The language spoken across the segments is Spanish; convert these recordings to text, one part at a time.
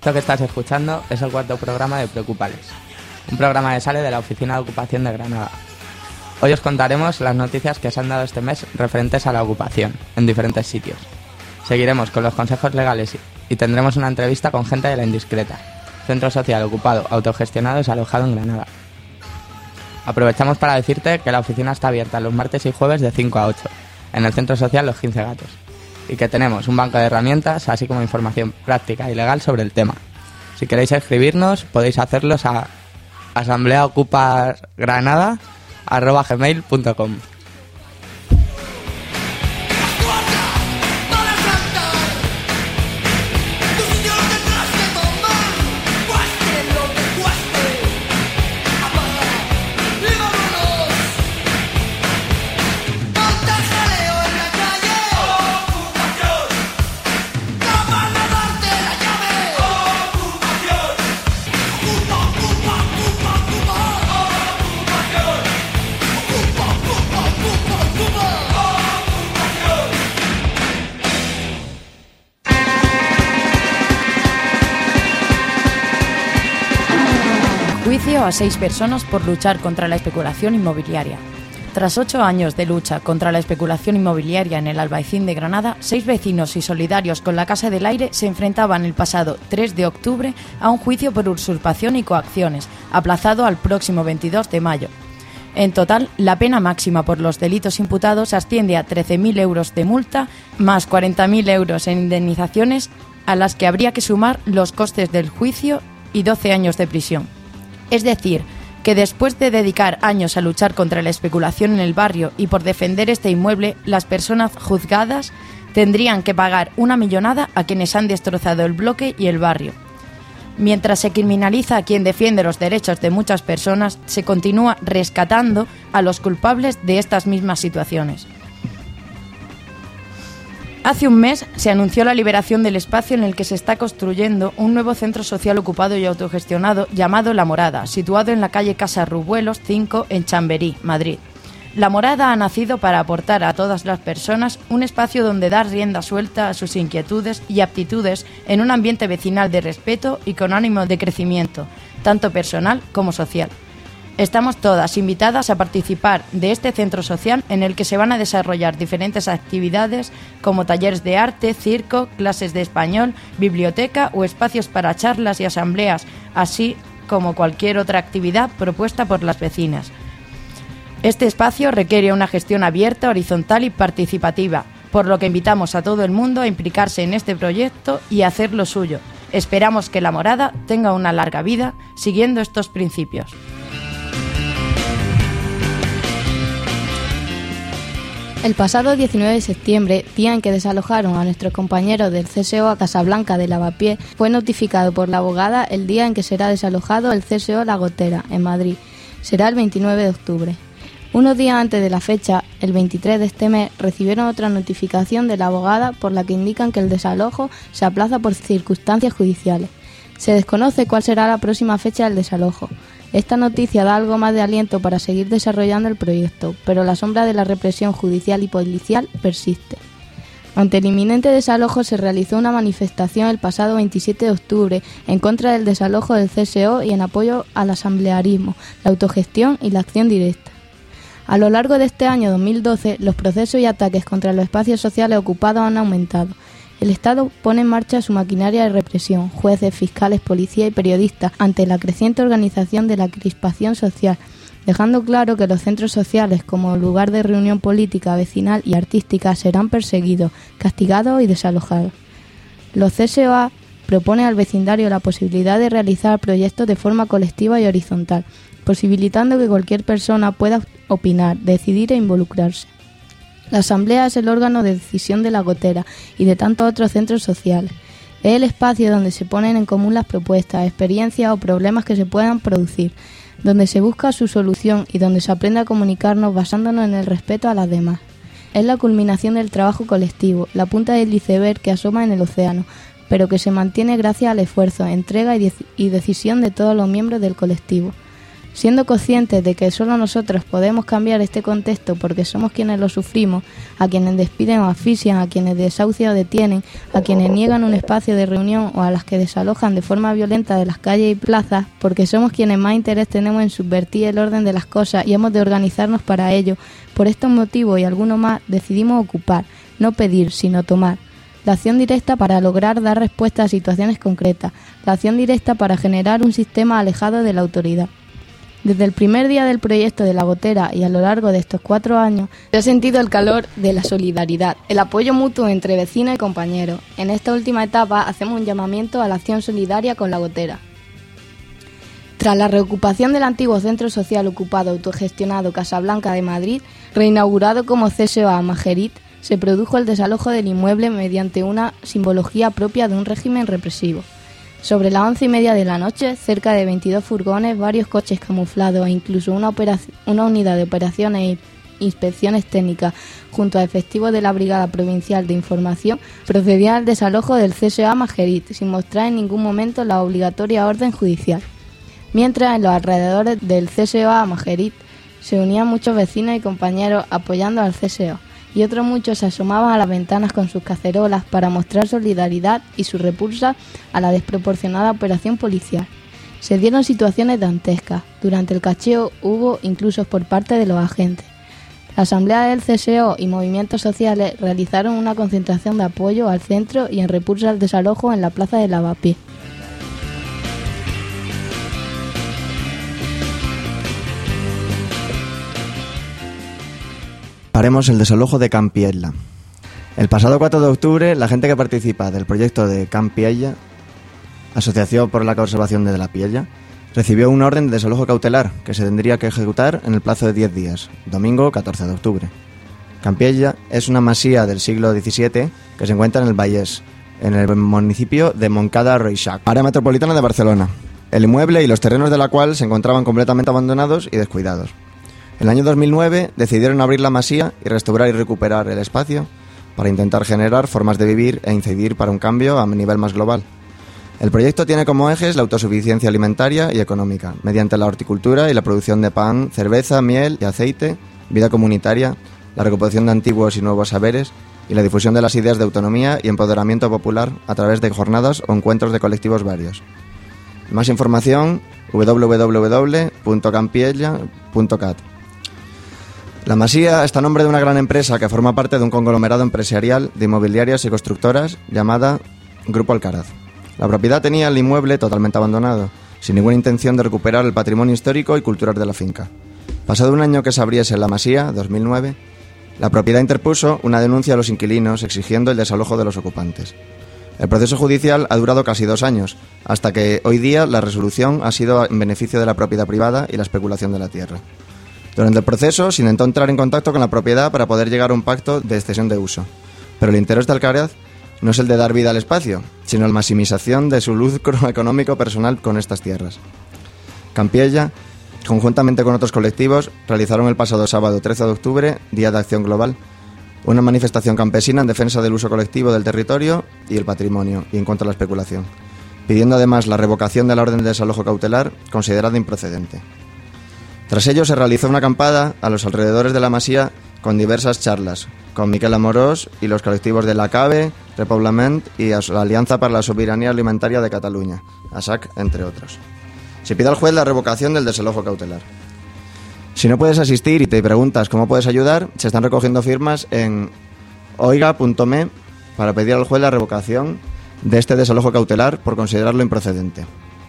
Esto que estás escuchando es el cuarto programa de Preocupales, un programa que sale de la Oficina de Ocupación de Granada. Hoy os contaremos las noticias que se han dado este mes referentes a la ocupación en diferentes sitios. Seguiremos con los consejos legales y tendremos una entrevista con gente de La Indiscreta, centro social ocupado, autogestionado y desalojado en Granada. Aprovechamos para decirte que la oficina está abierta los martes y jueves de 5 a 8, en el centro social Los 15 Gatos, y que tenemos un banco de herramientas, así como información práctica y legal sobre el tema. Si queréis escribirnos, podéis hacerlos a asambleaocupargranada@gmail.com. Juicio a 6 personas por luchar contra la especulación inmobiliaria. Tras 8 años de lucha contra la especulación inmobiliaria en el Albaicín de Granada, 6 vecinos y solidarios con la Casa del Aire se enfrentaban el pasado 3 de octubre a un juicio por usurpación y coacciones, aplazado al próximo 22 de mayo. En total, la pena máxima por los delitos imputados asciende a 13.000 euros de multa, más 40.000 euros en indemnizaciones, a las que habría que sumar los costes del juicio y 12 años de prisión. Es decir, que después de dedicar años a luchar contra la especulación en el barrio y por defender este inmueble, las personas juzgadas tendrían que pagar una millonada a quienes han destrozado el bloque y el barrio. Mientras se criminaliza a quien defiende los derechos de muchas personas, se continúa rescatando a los culpables de estas mismas situaciones. Hace un mes se anunció la liberación del espacio en el que se está construyendo un nuevo centro social ocupado y autogestionado llamado La Morada, situado en la calle Casa Rubuelos 5 en Chamberí, Madrid. La Morada ha nacido para aportar a todas las personas un espacio donde dar rienda suelta a sus inquietudes y aptitudes en un ambiente vecinal de respeto y con ánimo de crecimiento, tanto personal como social. Estamos todas invitadas a participar de este centro social en el que se van a desarrollar diferentes actividades como talleres de arte, circo, clases de español, biblioteca o espacios para charlas y asambleas, así como cualquier otra actividad propuesta por las vecinas. Este espacio requiere una gestión abierta, horizontal y participativa, por lo que invitamos a todo el mundo a implicarse en este proyecto y a hacer lo suyo. Esperamos que La Morada tenga una larga vida siguiendo estos principios. El pasado 19 de septiembre, día en que desalojaron a nuestros compañeros del CSO a Casablanca de Lavapiés, fue notificado por la abogada el día en que será desalojado el CSO La Gotera, en Madrid. Será el 29 de octubre. Unos días antes de la fecha, el 23 de este mes, recibieron otra notificación de la abogada por la que indican que el desalojo se aplaza por circunstancias judiciales. Se desconoce cuál será la próxima fecha del desalojo. Esta noticia da algo más de aliento para seguir desarrollando el proyecto, pero la sombra de la represión judicial y policial persiste. Ante el inminente desalojo se realizó una manifestación el pasado 27 de octubre en contra del desalojo del CSO y en apoyo al asamblearismo, la autogestión y la acción directa. A lo largo de este año 2012, los procesos y ataques contra los espacios sociales ocupados han aumentado. El Estado pone en marcha su maquinaria de represión, jueces, fiscales, policía y periodistas, ante la creciente organización de la crispación social, dejando claro que los centros sociales como lugar de reunión política, vecinal y artística serán perseguidos, castigados y desalojados. Los CSOA proponen al vecindario la posibilidad de realizar proyectos de forma colectiva y horizontal, posibilitando que cualquier persona pueda opinar, decidir e involucrarse. La Asamblea es el órgano de decisión de La Gotera y de tantos otros centros sociales. Es el espacio donde se ponen en común las propuestas, experiencias o problemas que se puedan producir, donde se busca su solución y donde se aprende a comunicarnos basándonos en el respeto a las demás. Es la culminación del trabajo colectivo, la punta del iceberg que asoma en el océano, pero que se mantiene gracias al esfuerzo, entrega y decisión de todos los miembros del colectivo. Siendo conscientes de que solo nosotros podemos cambiar este contexto porque somos quienes lo sufrimos, a quienes despiden o asfixian, a quienes desahucian o detienen, a quienes niegan un espacio de reunión o a las que desalojan de forma violenta de las calles y plazas, porque somos quienes más interés tenemos en subvertir el orden de las cosas y hemos de organizarnos para ello. Por estos motivos y algunos más decidimos ocupar, no pedir, sino tomar. La acción directa para lograr dar respuesta a situaciones concretas, la acción directa para generar un sistema alejado de la autoridad. Desde el primer día del proyecto de La Gotera y a lo largo de estos 4 años, se ha sentido el calor de la solidaridad, el apoyo mutuo entre vecinos y compañeros. En esta última etapa hacemos un llamamiento a la acción solidaria con La Gotera. Tras la reocupación del antiguo centro social ocupado autogestionado Casablanca de Madrid, reinaugurado como CSO Majerit, se produjo el desalojo del inmueble mediante una simbología propia de un régimen represivo. Sobre las 11:30 de la noche, cerca de 22 furgones, varios coches camuflados e incluso una unidad de operaciones e inspecciones técnicas junto a efectivos de la Brigada Provincial de Información procedían al desalojo del CSO Majerit sin mostrar en ningún momento la obligatoria orden judicial. Mientras, en los alrededores del CSO Majerit se unían muchos vecinos y compañeros apoyando al CSO, y otros muchos se asomaban a las ventanas con sus cacerolas para mostrar solidaridad y su repulsa a la desproporcionada operación policial. Se dieron situaciones dantescas. Durante el cacheo hubo intrusos por parte de los agentes. La asamblea del CSO y movimientos sociales realizaron una concentración de apoyo al centro y en repulsa al desalojo en la plaza de Lavapiés. Haremos el desalojo de Can Piella. El pasado 4 de octubre, la gente que participa del proyecto de Can Piella, Asociación por la Conservación de la Piella, recibió una orden de desalojo cautelar que se tendría que ejecutar en el plazo de 10 días, domingo 14 de octubre. Can Piella es una masía del siglo XVII que se encuentra en el Vallès, en el municipio de Montcada-Reixac, área metropolitana de Barcelona. El inmueble y los terrenos de la cual se encontraban completamente abandonados y descuidados. En el año 2009 decidieron abrir la masía y restaurar y recuperar el espacio para intentar generar formas de vivir e incidir para un cambio a nivel más global. El proyecto tiene como ejes la autosuficiencia alimentaria y económica, mediante la horticultura y la producción de pan, cerveza, miel y aceite, vida comunitaria, la recuperación de antiguos y nuevos saberes y la difusión de las ideas de autonomía y empoderamiento popular a través de jornadas o encuentros de colectivos varios. Más información: www.campiella.cat. La masía está a nombre de una gran empresa que forma parte de un conglomerado empresarial de inmobiliarias y constructoras llamada Grupo Alcaraz. La propiedad tenía el inmueble totalmente abandonado, sin ninguna intención de recuperar el patrimonio histórico y cultural de la finca. Pasado un año que se abriese la masía, 2009, la propiedad interpuso una denuncia a los inquilinos exigiendo el desalojo de los ocupantes. El proceso judicial ha durado casi 2 años, hasta que hoy día la resolución ha sido en beneficio de la propiedad privada y la especulación de la tierra. Durante el proceso se intentó entrar en contacto con la propiedad para poder llegar a un pacto de cesión de uso, pero el interés de Alcaraz no es el de dar vida al espacio, sino la maximización de su lucro económico personal con estas tierras. Can Piella, conjuntamente con otros colectivos, realizaron el pasado sábado 13 de octubre, Día de Acción Global, una manifestación campesina en defensa del uso colectivo del territorio y el patrimonio y en contra de la especulación, pidiendo además la revocación de la orden de desalojo cautelar considerada improcedente. Tras ello se realizó una acampada a los alrededores de la masía con diversas charlas, con Miquel Amorós y los colectivos de la CABE, Repoblament y la Alianza para la Soberanía Alimentaria de Cataluña, ASAC, entre otros. Se pide al juez la revocación del desalojo cautelar. Si no puedes asistir y te preguntas cómo puedes ayudar, se están recogiendo firmas en oiga.me para pedir al juez la revocación de este desalojo cautelar por considerarlo improcedente.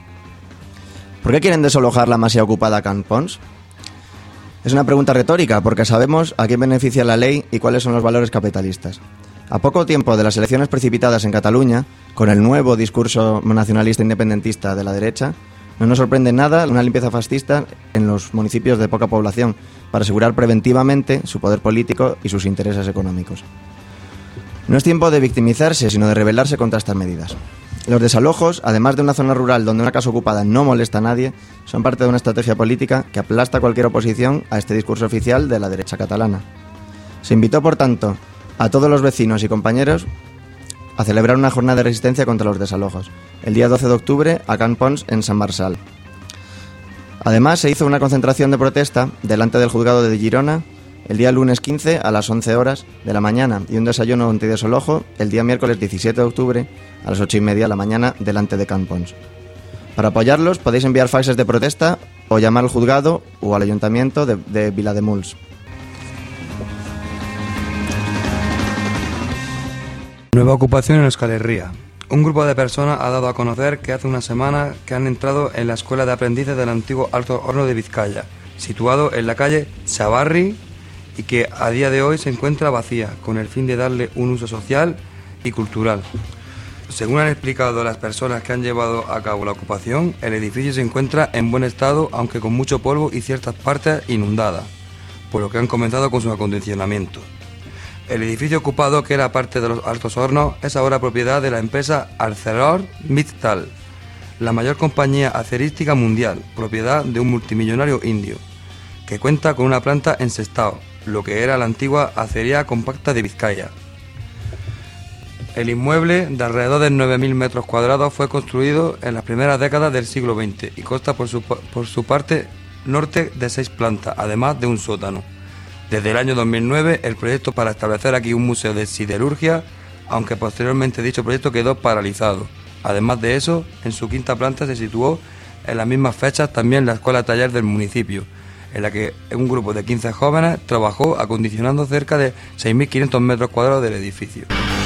¿Por qué quieren desalojar la masía ocupada Can Pons? Es una pregunta retórica, porque sabemos a quién beneficia la ley y cuáles son los valores capitalistas. A poco tiempo de las elecciones precipitadas en Cataluña, con el nuevo discurso nacionalista independentista de la derecha, no nos sorprende nada una limpieza fascista en los municipios de poca población para asegurar preventivamente su poder político y sus intereses económicos. No es tiempo de victimizarse, sino de rebelarse contra estas medidas. Los desalojos, además de una zona rural donde una casa ocupada no molesta a nadie, son parte de una estrategia política que aplasta cualquier oposición a este discurso oficial de la derecha catalana. Se invitó, por tanto, a todos los vecinos y compañeros a celebrar una jornada de resistencia contra los desalojos, el día 12 de octubre a Can Pons en Sant Marçal. Además, se hizo una concentración de protesta delante del juzgado de Girona el día lunes 15 a las 11 horas de la mañana y un desayuno antidesalojo el día miércoles 17 de octubre a las 8:30 de la mañana delante de Can Pons. Para apoyarlos podéis enviar faxes de protesta o llamar al juzgado o al ayuntamiento de Vilademuls. Nueva ocupación en Euskal Herria. Un grupo de personas ha dado a conocer que hace una semana que han entrado en la escuela de aprendices del antiguo Alto Horno de Vizcaya, situado en la calle Chavarri, y que a día de hoy se encuentra vacía, con el fin de darle un uso social y cultural. Según han explicado las personas que han llevado a cabo la ocupación, el edificio se encuentra en buen estado, aunque con mucho polvo y ciertas partes inundadas, por lo que han comenzado con su acondicionamiento. El edificio ocupado, que era parte de los Altos Hornos, es ahora propiedad de la empresa ArcelorMittal, la mayor compañía acerística mundial, propiedad de un multimillonario indio, que cuenta con una planta en Sestao, lo que era la antigua Acería Compacta de Vizcaya. El inmueble, de alrededor de 9.000 metros cuadrados, fue construido en las primeras décadas del siglo XX y consta por su parte norte de 6 plantas, además de un sótano. Desde el año 2009, el proyecto para establecer aquí un museo de siderurgia, aunque posteriormente dicho proyecto quedó paralizado. Además de eso, en su quinta planta se situó en las mismas fechas también la escuela taller del municipio, en la que un grupo de 15 jóvenes trabajó acondicionando cerca de 6.500 metros cuadrados del edificio.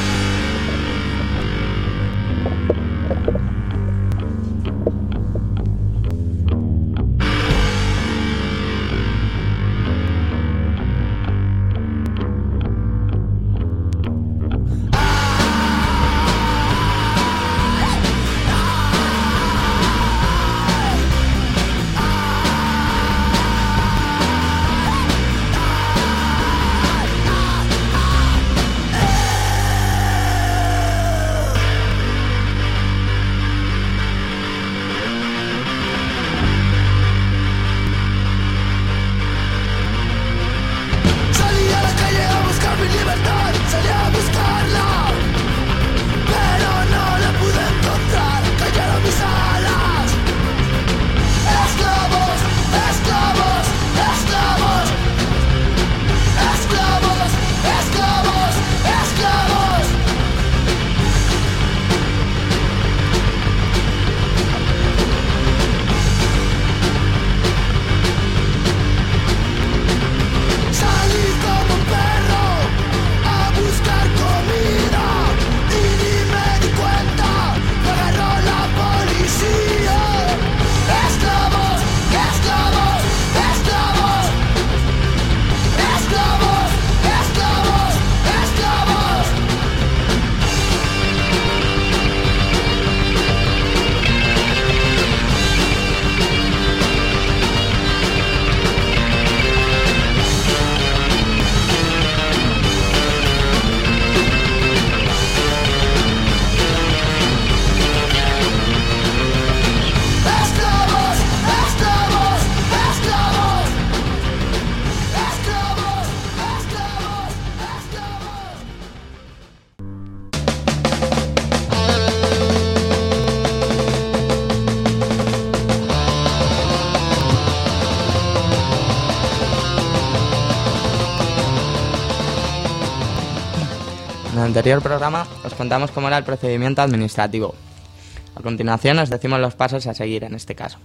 En el anterior programa os contamos cómo era el procedimiento administrativo. A continuación os decimos los pasos a seguir en este caso.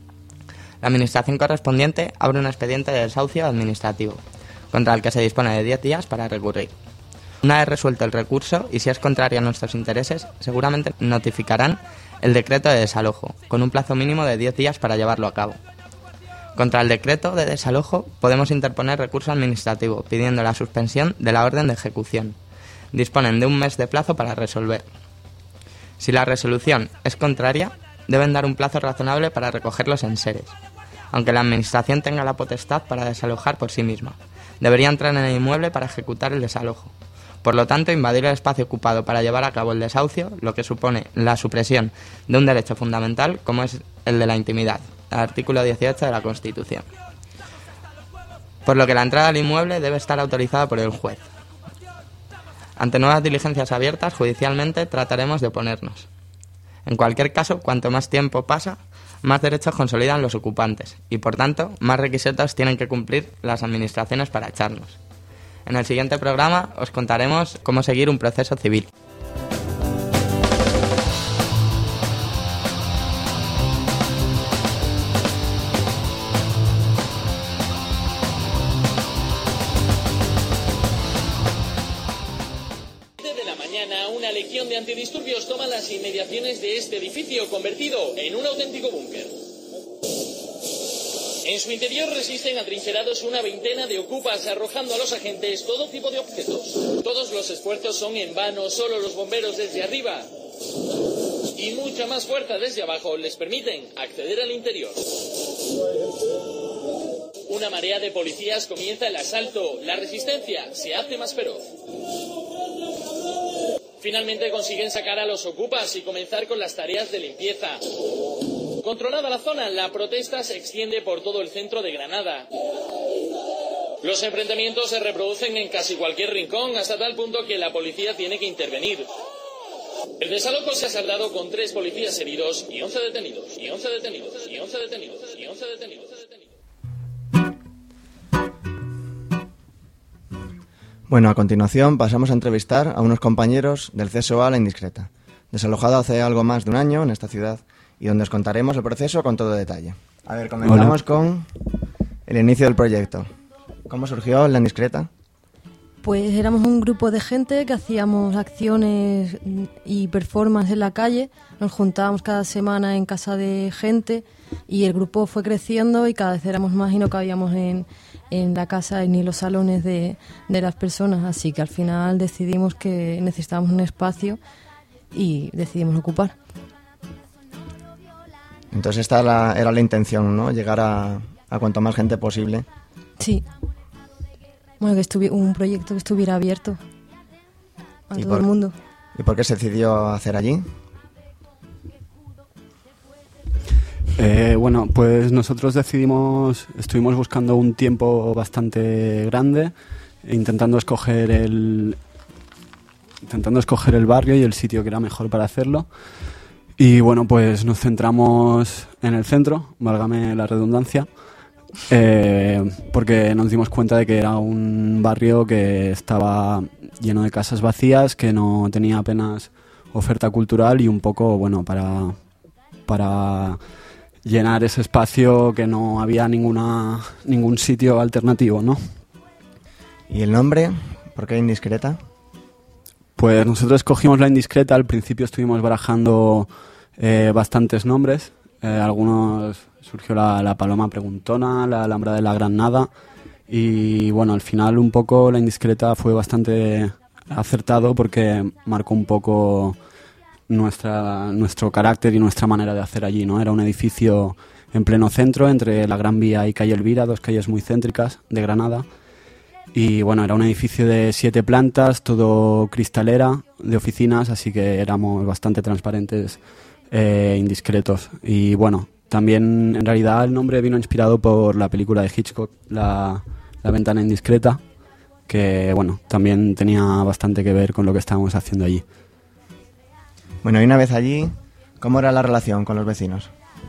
La administración correspondiente abre un expediente de desahucio administrativo, contra el que se dispone de 10 días para recurrir. Una vez resuelto el recurso, y si es contrario a nuestros intereses, seguramente notificarán el decreto de desalojo, con un plazo mínimo de 10 días para llevarlo a cabo. Contra el decreto de desalojo podemos interponer recurso administrativo, pidiendo la suspensión de la orden de ejecución. Disponen de un mes de plazo para resolver. Si la resolución es contraria, deben dar un plazo razonable para recoger los enseres, aunque la administración tenga la potestad para desalojar por sí misma. Debería entrar en el inmueble para ejecutar el desalojo. Por lo tanto, invadir el espacio ocupado para llevar a cabo el desahucio, lo que supone la supresión de un derecho fundamental como es el de la intimidad, el artículo 18 de la Constitución. Por lo que la entrada al inmueble debe estar autorizada por el juez. Ante nuevas diligencias abiertas, judicialmente trataremos de oponernos. En cualquier caso, cuanto más tiempo pasa, más derechos consolidan los ocupantes y, por tanto, más requisitos tienen que cumplir las administraciones para echarnos. En el siguiente programa os contaremos cómo seguir un proceso civil. Una legión de antidisturbios toma las inmediaciones de este edificio convertido en un auténtico búnker. En su interior resisten atrincherados una veintena de ocupas, arrojando a los agentes todo tipo de objetos. Todos los esfuerzos son en vano, solo los bomberos desde arriba y mucha más fuerza desde abajo les permiten acceder al interior. Una marea de policías comienza el asalto. La resistencia se hace más feroz. Finalmente consiguen sacar a los ocupas y comenzar con las tareas de limpieza. Controlada la zona, la protesta se extiende por todo el centro de Granada. Los enfrentamientos se reproducen en casi cualquier rincón, hasta tal punto que la policía tiene que intervenir. El desalojo se ha saldado con 3 policías heridos y 11 detenidos, y 11 detenidos, y 11 detenidos, y 11 detenidos. Bueno, a continuación pasamos a entrevistar a unos compañeros del CSOA La Indiscreta, desalojado hace algo más de un año en esta ciudad, y donde os contaremos el proceso con todo detalle. A ver, comenzamos con el inicio del proyecto. ¿Cómo surgió La Indiscreta? Pues éramos un grupo de gente que hacíamos acciones y performance en la calle, nos juntábamos cada semana en casa de gente y el grupo fue creciendo y cada vez éramos más y no cabíamos en la casa ni los salones de las personas, así que al final decidimos que necesitábamos un espacio y decidimos ocupar. Entonces esta era la intención, ¿no? Llegar a cuanto más gente posible. Sí. Bueno, que un proyecto que estuviera abierto a todo el mundo. ¿Y por qué se decidió hacer allí? Bueno, pues nosotros estuvimos buscando un tiempo bastante grande, intentando escoger el barrio y el sitio que era mejor para hacerlo. Y bueno, pues nos centramos en el centro, válgame la redundancia, porque nos dimos cuenta de que era un barrio que estaba lleno de casas vacías, que no tenía apenas oferta cultural y un poco, bueno, para llenar ese espacio que no había ningún sitio alternativo, ¿no? ¿Y el nombre? ¿Por qué Indiscreta? Pues nosotros escogimos La Indiscreta. Al principio estuvimos barajando bastantes nombres. Algunos surgió la Paloma Preguntona, la Alhambra de la Granada y bueno, al final un poco La Indiscreta fue bastante acertado porque marcó un poco nuestro carácter y nuestra manera de hacer allí, ¿no? Era un edificio en pleno centro, entre la Gran Vía y Calle Elvira, 2 calles muy céntricas de Granada. Y bueno, era un edificio de 7 plantas, todo cristalera, de oficinas, así que éramos bastante transparentes, indiscretos. Y bueno, también en realidad el nombre vino inspirado por la película de Hitchcock, La Ventana Indiscreta, que bueno, también tenía bastante que ver con lo que estábamos haciendo allí. Bueno, y una vez allí, ¿cómo era la relación con los vecinos?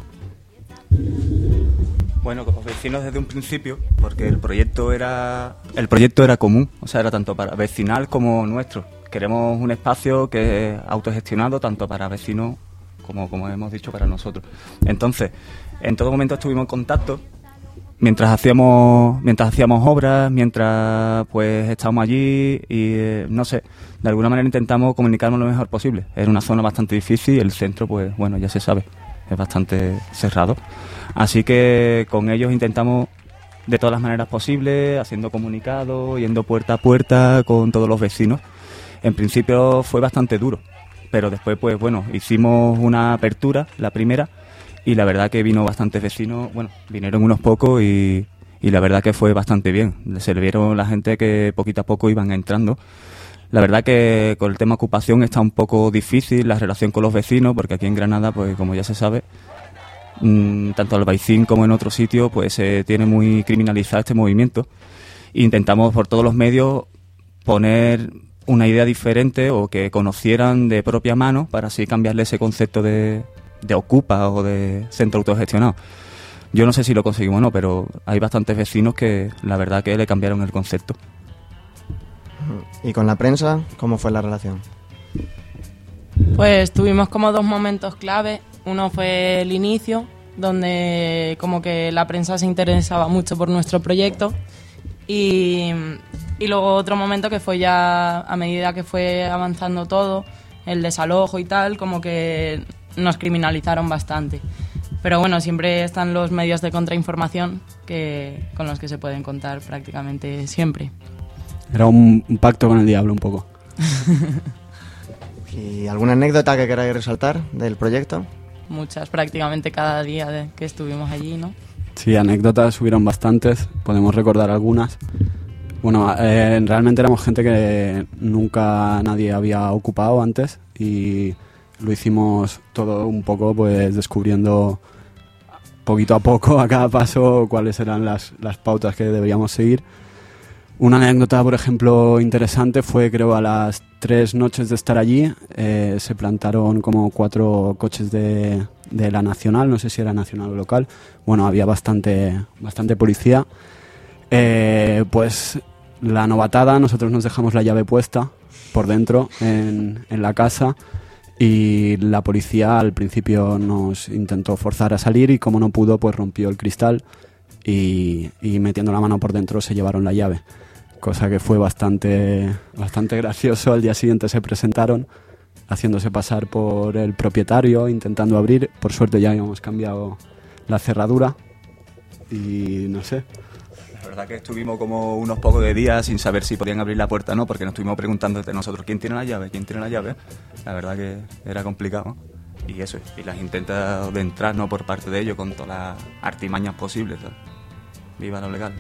Bueno, con los vecinos desde un principio, porque el proyecto era común, o sea, era tanto para vecinal como nuestro. Queremos un espacio que es autogestionado tanto para vecinos como hemos dicho, para nosotros. Entonces, en todo momento estuvimos en contacto mientras hacíamos obras, mientras pues estábamos allí y no sé, de alguna manera intentamos comunicarnos lo mejor posible. Era una zona bastante difícil, el centro pues bueno, ya se sabe, es bastante cerrado. Así que con ellos intentamos de todas las maneras posibles, haciendo comunicados, yendo puerta a puerta con todos los vecinos. En principio fue bastante duro, pero después pues bueno, hicimos una apertura, la primera, y la verdad que vino bastantes vecinos, bueno, vinieron unos pocos y la verdad que fue bastante bien. Se le vieron la gente que poquito a poco iban entrando. La verdad que con el tema ocupación está un poco difícil la relación con los vecinos, porque aquí en Granada, pues como ya se sabe, tanto en Albaicín como en otros sitios, pues se tiene muy criminalizado este movimiento. Intentamos por todos los medios poner una idea diferente o que conocieran de propia mano para así cambiarle ese concepto de Ocupa o de centro autogestionado. Yo no sé si lo conseguimos o no, pero hay bastantes vecinos que la verdad que le cambiaron el concepto. ¿Y con la prensa cómo fue la relación? Pues tuvimos como 2 momentos clave. Uno fue el inicio, donde como que la prensa se interesaba mucho por nuestro proyecto, y luego otro momento que fue ya a medida que fue avanzando todo, el desalojo y tal, como que nos criminalizaron bastante. Pero bueno, siempre están los medios de contrainformación con los que se pueden contar prácticamente siempre. Era un pacto con el diablo un poco. ¿Y alguna anécdota que queráis resaltar del proyecto? Muchas, prácticamente cada día que estuvimos allí, ¿no? Sí, anécdotas hubieron bastantes, podemos recordar algunas. Bueno, realmente éramos gente que nunca nadie había ocupado antes y lo hicimos todo un poco pues descubriendo poquito a poco, a cada paso, cuáles eran las pautas que deberíamos seguir. Una anécdota, por ejemplo, interesante fue, creo, a las 3 noches de estar allí, se plantaron como 4 coches de la Nacional, no sé si era nacional o local. Bueno, había bastante policía. Pues la novatada, nosotros nos dejamos la llave puesta por dentro en la casa y la policía al principio nos intentó forzar a salir y como no pudo, pues rompió el cristal y metiendo la mano por dentro se llevaron la llave. Cosa que fue bastante gracioso. Al día siguiente se presentaron haciéndose pasar por el propietario, intentando abrir. Por suerte ya habíamos cambiado la cerradura y no sé. La verdad que estuvimos como unos pocos de días sin saber si podían abrir la puerta o no, porque nos estuvimos preguntando entre nosotros ¿quién tiene la llave? ¿Quién tiene la llave? La verdad que era complicado. Y eso, y las intentas de entrar, ¿no?, por parte de ellos con todas las artimañas posibles, ¿sabes? Viva lo legal.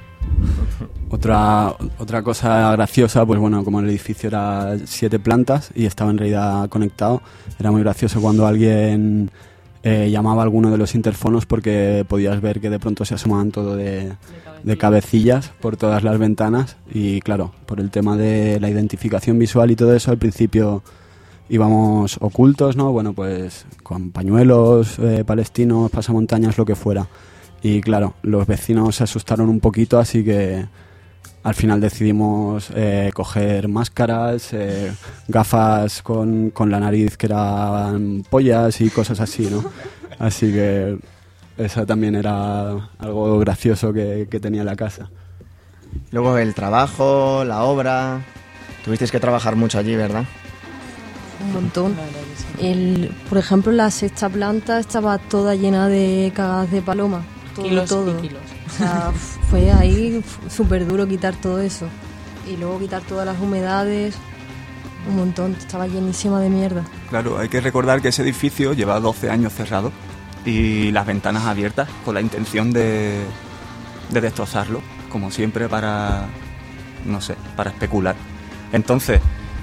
Otra cosa graciosa, pues bueno, como el edificio era 7 plantas y estaba en realidad conectado, era muy gracioso cuando alguien llamaba a alguno de los interfonos porque podías ver que de pronto se asomaban todo de cabecillas por todas las ventanas y claro, por el tema de la identificación visual y todo eso, al principio íbamos ocultos, ¿no? Bueno, pues con pañuelos palestinos, pasamontañas, lo que fuera. Y claro, los vecinos se asustaron un poquito, así que al final decidimos coger máscaras, gafas con la nariz que eran pollas y cosas así, ¿no? Así que eso también era algo gracioso que tenía la casa. Luego el trabajo, la obra... Tuvisteis que trabajar mucho allí, ¿verdad? Un montón. Por ejemplo, la 6ª planta estaba toda llena de cagadas de paloma. Kilos todo. Y kilos. O sea, fue ahí súper duro quitar todo eso. Y luego quitar todas las humedades. Un montón, estaba llenísima de mierda. Claro, hay que recordar que ese edificio lleva 12 años cerrado y las ventanas abiertas con la intención de destrozarlo, como siempre para, no sé, para especular. Entonces,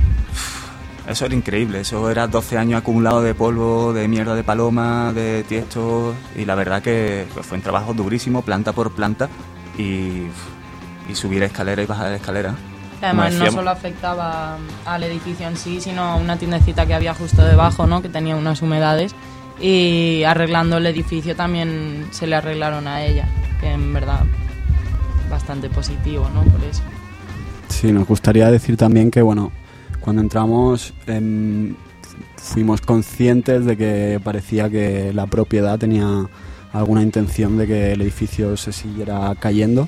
eso era increíble, eso era 12 años acumulados de polvo, de mierda de paloma, de tiesto, y la verdad que pues, fue un trabajo durísimo, planta por planta, y subir escalera y bajar escalera. Además no solo afectaba al edificio en sí, sino a una tiendecita que había justo debajo, ¿no?, que tenía unas humedades, y arreglando el edificio también se le arreglaron a ella, que en verdad bastante positivo, ¿no?, por eso. Sí, nos gustaría decir también que, bueno, cuando entramos fuimos conscientes de que parecía que la propiedad tenía alguna intención de que el edificio se siguiera cayendo.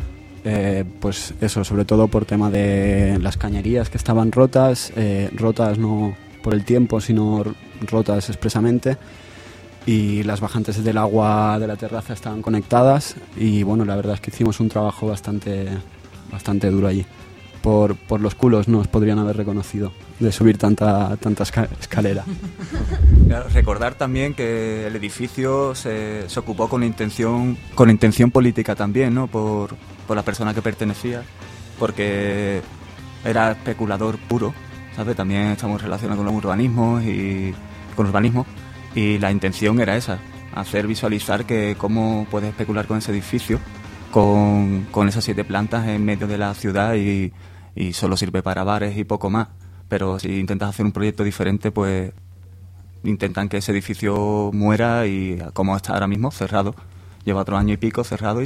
Pues eso, sobre todo por tema de las cañerías que estaban rotas no por el tiempo, sino rotas expresamente, y las bajantes del agua de la terraza estaban conectadas y bueno, la verdad es que hicimos un trabajo bastante duro allí. Por los culos nos podrían haber reconocido de subir tanta escalera. Claro, recordar también que el edificio se ocupó con intención política también, ¿no?, por la persona que pertenecía, porque era especulador puro, ¿sabes? También estamos relacionados con los urbanismos y con urbanismo, y la intención era esa, hacer visualizar que cómo puedes especular con ese edificio, con esas 7 plantas en medio de la ciudad y solo sirve para bares y poco más. Pero si intentas hacer un proyecto diferente, pues intentan que ese edificio muera y como está ahora mismo, cerrado. Lleva 4 años y pico cerrado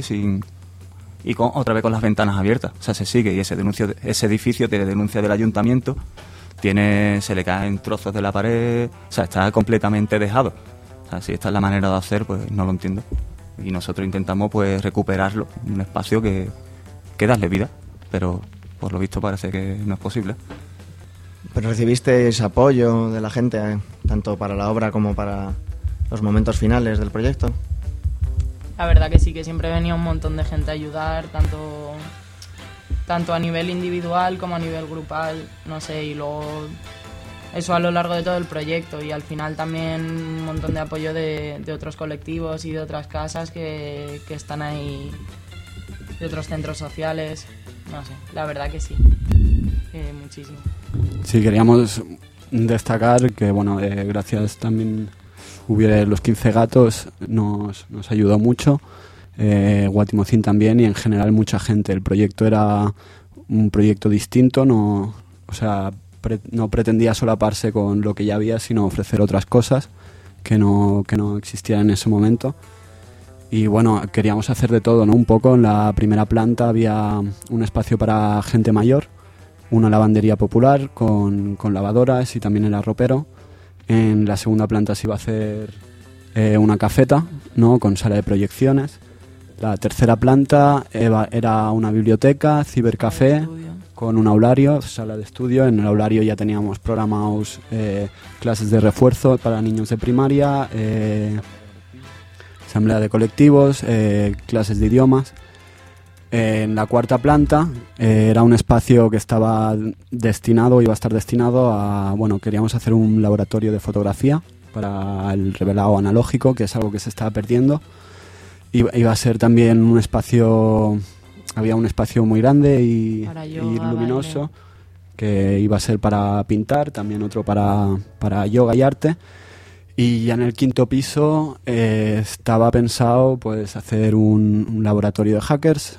y otra vez con las ventanas abiertas. O sea, se sigue y ese edificio tiene denuncia del ayuntamiento, se le caen trozos de la pared, o sea, está completamente dejado. O sea, si esta es la manera de hacer, pues no lo entiendo. Y nosotros intentamos pues recuperarlo, un espacio que darle vida, pero por lo visto parece que no es posible. ¿Pero recibisteis apoyo de la gente, tanto para la obra como para los momentos finales del proyecto? La verdad que sí, que siempre venía un montón de gente a ayudar, tanto a nivel individual como a nivel grupal, no sé, y luego eso a lo largo de todo el proyecto, y al final también un montón de apoyo de otros colectivos y de otras casas que están ahí, de otros centros sociales, no sé, la verdad que sí, muchísimo. Sí, queríamos destacar que, bueno, gracias también hubiera los 15 gatos, nos ayudó mucho, Guatimocín también, y en general mucha gente. El proyecto era un proyecto distinto, no pretendía solaparse con lo que ya había, sino ofrecer otras cosas que no existían en ese momento. Y bueno, queríamos hacer de todo, ¿no? Un poco. En la primera planta había un espacio para gente mayor, una lavandería popular con lavadoras y también era ropero. En la segunda planta se iba a hacer una cafeta, ¿no? Con sala de proyecciones. La tercera planta era una biblioteca, cibercafé, con un aulario, sala de estudio. En el aulario ya teníamos programados clases de refuerzo para niños de primaria, asamblea de colectivos, clases de idiomas. En la cuarta planta era un espacio que iba a estar destinado a, bueno, queríamos hacer un laboratorio de fotografía para el revelado analógico, que es algo que se estaba perdiendo. Iba a ser también un espacio, había un espacio muy grande y luminoso, que iba a ser para pintar, también otro para yoga y arte. Y ya en el quinto piso estaba pensado pues hacer un laboratorio de hackers,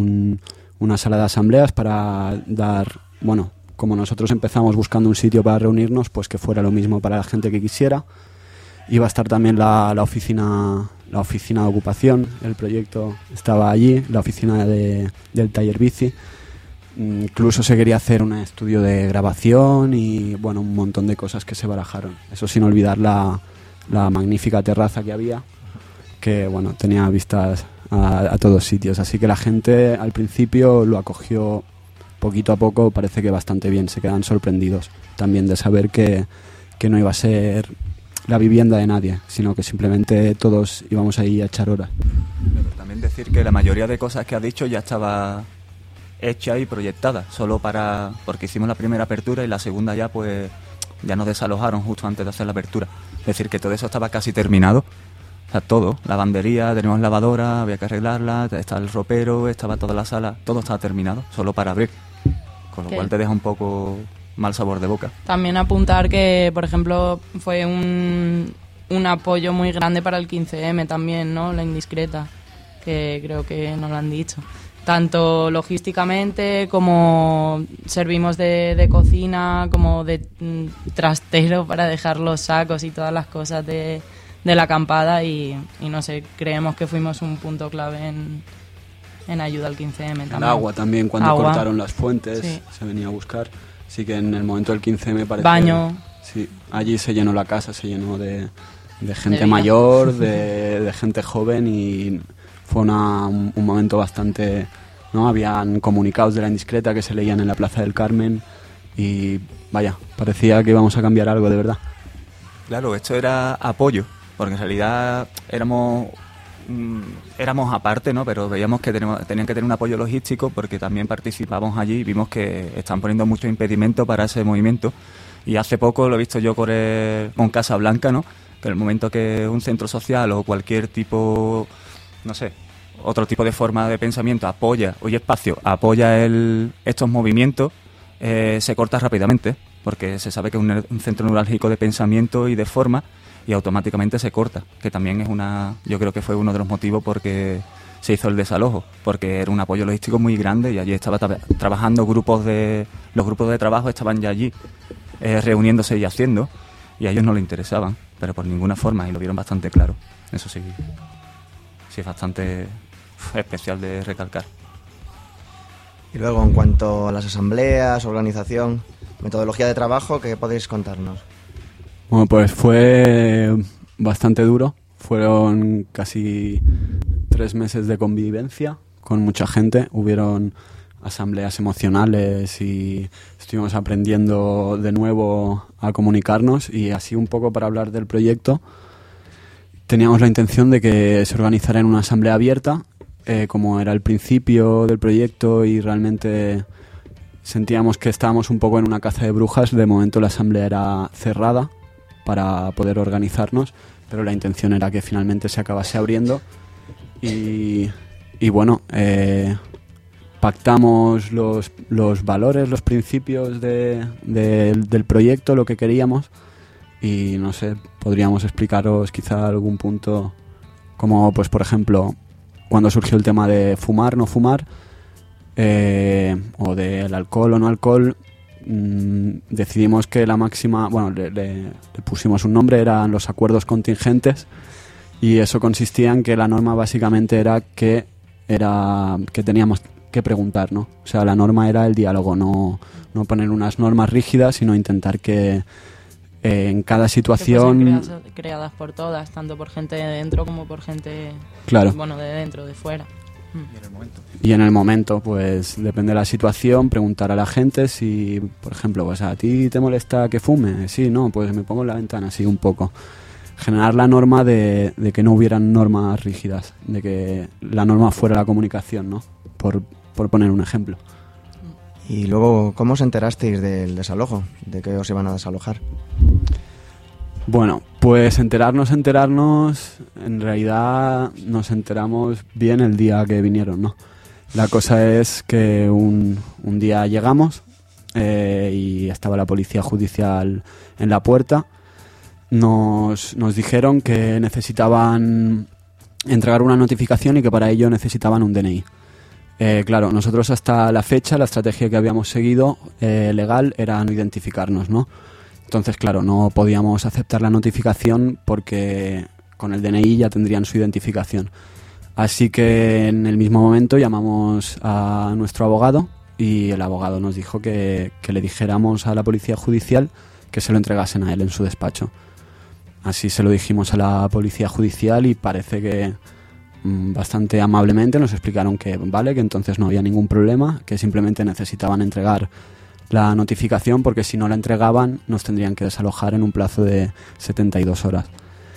una sala de asambleas para dar, bueno, como nosotros empezamos buscando un sitio para reunirnos, pues que fuera lo mismo para la gente que quisiera. Iba a estar también la oficina de ocupación, el proyecto estaba allí, la oficina del taller bici. Incluso se quería hacer un estudio de grabación y bueno, un montón de cosas que se barajaron. Eso sin olvidar la magnífica terraza que había, que bueno, tenía vistas a todos sitios. Así que la gente al principio lo acogió poquito a poco, parece que bastante bien. Se quedan sorprendidos también de saber que no iba a ser la vivienda de nadie, sino que simplemente todos íbamos ahí a echar horas. Pero también decir que la mayoría de cosas que has dicho ya estaba hecha y proyectada, solo porque hicimos la primera apertura y la segunda ya pues ya nos desalojaron justo antes de hacer la apertura. Es decir, que todo eso estaba casi terminado, o sea, todo, lavandería, tenemos lavadora, había que arreglarla, estaba el ropero, estaba toda la sala, todo estaba terminado, solo para abrir, con lo cual te deja un poco mal sabor de boca. También apuntar que, por ejemplo, fue un apoyo muy grande para el 15M también, ¿no? La Indiscreta, que creo que nos lo han dicho. Tanto logísticamente como servimos de cocina, como de trastero para dejar los sacos y todas las cosas de la acampada y no sé, creemos que fuimos un punto clave en ayuda al 15M también. El agua también, cuando cortaron las fuentes, sí, se venía a buscar. Así que en el momento del 15M parece... Baño. Sí, allí se llenó la casa, se llenó de gente mayor, de gente joven y fue un momento bastante... ¿no? Habían comunicados de la Indiscreta que se leían en la Plaza del Carmen y vaya, parecía que íbamos a cambiar algo de verdad. Claro, esto era apoyo, porque en realidad éramos aparte, ¿no? Pero veíamos que tenían que tener un apoyo logístico porque también participamos allí y vimos que están poniendo muchos impedimentos para ese movimiento. Y hace poco lo he visto yo con Casa Blanca, ¿no? Que en el momento que un centro social o cualquier tipo, no sé, otro tipo de forma de pensamiento apoya estos movimientos, se corta rápidamente, porque se sabe que es un centro neurálgico de pensamiento y de forma, y automáticamente se corta, que también es yo creo que fue uno de los motivos porque se hizo el desalojo, porque era un apoyo logístico muy grande y allí estaba trabajando los grupos de trabajo estaban ya allí reuniéndose y haciendo, y a ellos no les interesaban, pero por ninguna forma, y lo vieron bastante claro. Eso sí es bastante especial de recalcar. Y luego, en cuanto a las asambleas, organización, metodología de trabajo, ¿qué podéis contarnos? Bueno, pues fue bastante duro. Fueron casi 3 meses de convivencia con mucha gente. Hubieron asambleas emocionales y estuvimos aprendiendo de nuevo a comunicarnos, y así un poco para hablar del proyecto. Teníamos la intención de que se organizara en una asamblea abierta, como era el principio del proyecto y realmente sentíamos que estábamos un poco en una caza de brujas. De momento la asamblea era cerrada para poder organizarnos, pero la intención era que finalmente se acabase abriendo y bueno, pactamos los valores, los principios del proyecto, lo que queríamos, y no sé, podríamos explicaros quizá algún punto, como pues por ejemplo cuando surgió el tema de fumar, no fumar, o del alcohol o no alcohol. Decidimos que la máxima, bueno, le pusimos un nombre, eran los acuerdos contingentes, y eso consistía en que la norma básicamente era que teníamos que preguntar, ¿no? O sea, la norma era el diálogo, no poner unas normas rígidas, sino intentar que en cada situación... Que creadas por todas, tanto por gente de dentro como por gente, claro, bueno, de dentro, de fuera. Y en el momento, pues depende de la situación, preguntar a la gente si, por ejemplo, pues a ti te molesta que fume, sí, no, pues me pongo en la ventana, así un poco. Generar la norma de que no hubieran normas rígidas, de que la norma fuera la comunicación, ¿no? Por poner un ejemplo. Y luego, ¿cómo os enterasteis del desalojo? ¿De que os iban a desalojar? Bueno, pues enterarnos, en realidad nos enteramos bien el día que vinieron, ¿no? La cosa es que un día llegamos y estaba la policía judicial en la puerta. Nos dijeron que necesitaban entregar una notificación y que para ello necesitaban un DNI. Claro, nosotros hasta la fecha, la estrategia que habíamos seguido legal era no identificarnos, ¿no? Entonces, claro, no podíamos aceptar la notificación porque con el DNI ya tendrían su identificación. Así que en el mismo momento llamamos a nuestro abogado y el abogado nos dijo que le dijéramos a la policía judicial que se lo entregasen a él en su despacho. Así se lo dijimos a la policía judicial y parece que bastante amablemente nos explicaron que vale, que entonces no había ningún problema, que simplemente necesitaban entregar la notificación porque si no la entregaban nos tendrían que desalojar en un plazo de 72 horas.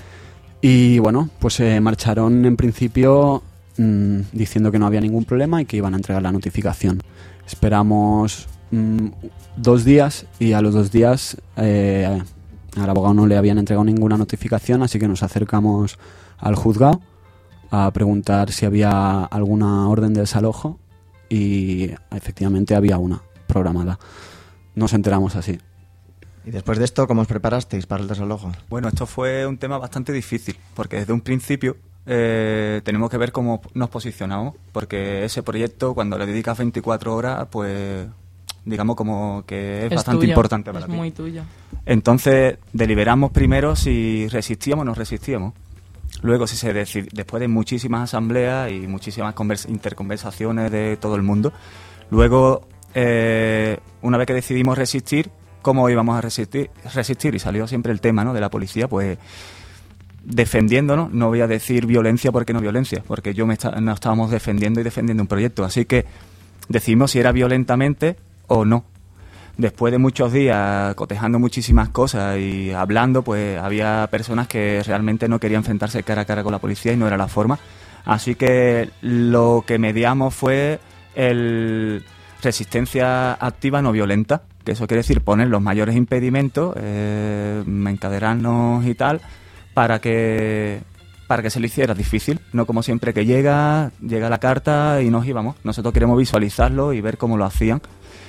Y bueno, pues se marcharon en principio diciendo que no había ningún problema y que iban a entregar la notificación. Esperamos 2 días y a los 2 días al abogado no le habían entregado ninguna notificación, así que nos acercamos al juzgado a preguntar si había alguna orden de desalojo y efectivamente había una programada. Nos enteramos así. Y después de esto, ¿cómo os preparasteis para el desalojo? Bueno, esto fue un tema bastante difícil, porque desde un principio tenemos que ver cómo nos posicionamos, porque ese proyecto, cuando le dedicas 24 horas, pues digamos como que es bastante tuyo, importante para ti. Es muy tuyo. Entonces, deliberamos primero si resistíamos o no resistíamos. Luego, después de muchísimas asambleas y muchísimas interconversaciones de todo el mundo, luego, una vez que decidimos resistir, ¿cómo íbamos a resistir? Y salió siempre el tema, ¿no?, de la policía, pues defendiéndonos. No voy a decir violencia porque no violencia, porque nos estábamos defendiendo y defendiendo un proyecto. Así que decidimos si era violentamente o no. Después de muchos días cotejando muchísimas cosas y hablando, pues había personas que realmente no querían enfrentarse cara a cara con la policía y no era la forma. Así que lo que mediamos fue el resistencia activa no violenta, que eso quiere decir poner los mayores impedimentos, encadenarnos y tal, para que se le hiciera difícil, no como siempre que llega la carta y nos íbamos. Nosotros queremos visualizarlo y ver cómo lo hacían.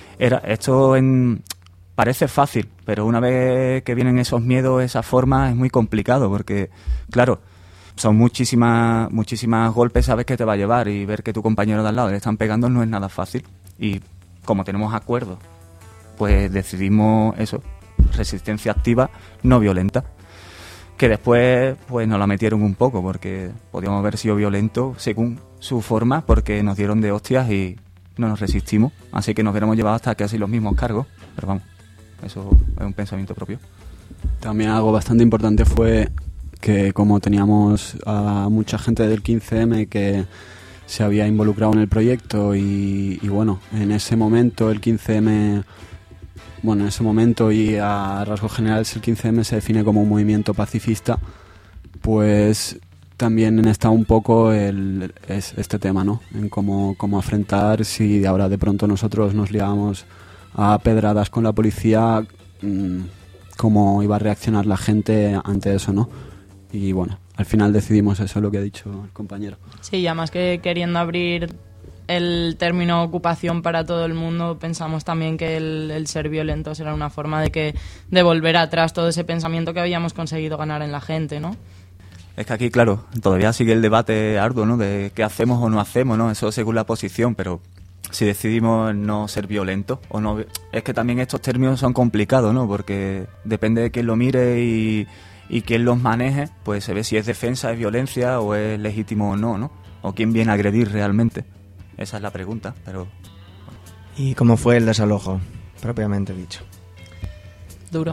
Parece fácil, pero una vez que vienen esos miedos, esa forma, es muy complicado, porque, claro, son muchísimas golpes, sabes que te va a llevar, y ver que tu compañero de al lado le están pegando no es nada fácil. Y como tenemos acuerdos, pues decidimos eso, resistencia activa no violenta. que después pues nos la metieron un poco, porque podíamos haber sido violentos según su forma, porque nos dieron de hostias y no nos resistimos, así que nos hubiéramos llevado hasta casi los mismos cargos, pero vamos, eso es un pensamiento propio. También algo bastante importante fue que como teníamos a mucha gente del 15M que se había involucrado en el proyecto y bueno, en ese momento el 15M, bueno, en ese momento y a rasgos generales el 15M se define como un movimiento pacifista, pues también está un poco este tema, ¿no? En cómo afrontar si ahora de pronto nosotros nos liábamos a pedradas con la policía, cómo iba a reaccionar la gente ante eso, ¿no? Y bueno, al final decidimos eso, lo que ha dicho el compañero. Sí, ya más que queriendo abrir el término ocupación para todo el mundo, pensamos también que el ser violentos era una forma de volver atrás todo ese pensamiento que habíamos conseguido ganar en la gente, ¿no? Es que aquí, claro, todavía sigue el debate arduo, ¿no? De qué hacemos o no hacemos, ¿no? Eso según la posición, pero si decidimos no ser violentos o no... Es que también estos términos son complicados, ¿no? Porque depende de quién lo mire y quién los maneje, pues se ve si es defensa, es violencia o es legítimo o no, ¿no? O quién viene a agredir realmente. Esa es la pregunta, pero... Bueno. ¿Y cómo fue el desalojo, propiamente dicho? Duro.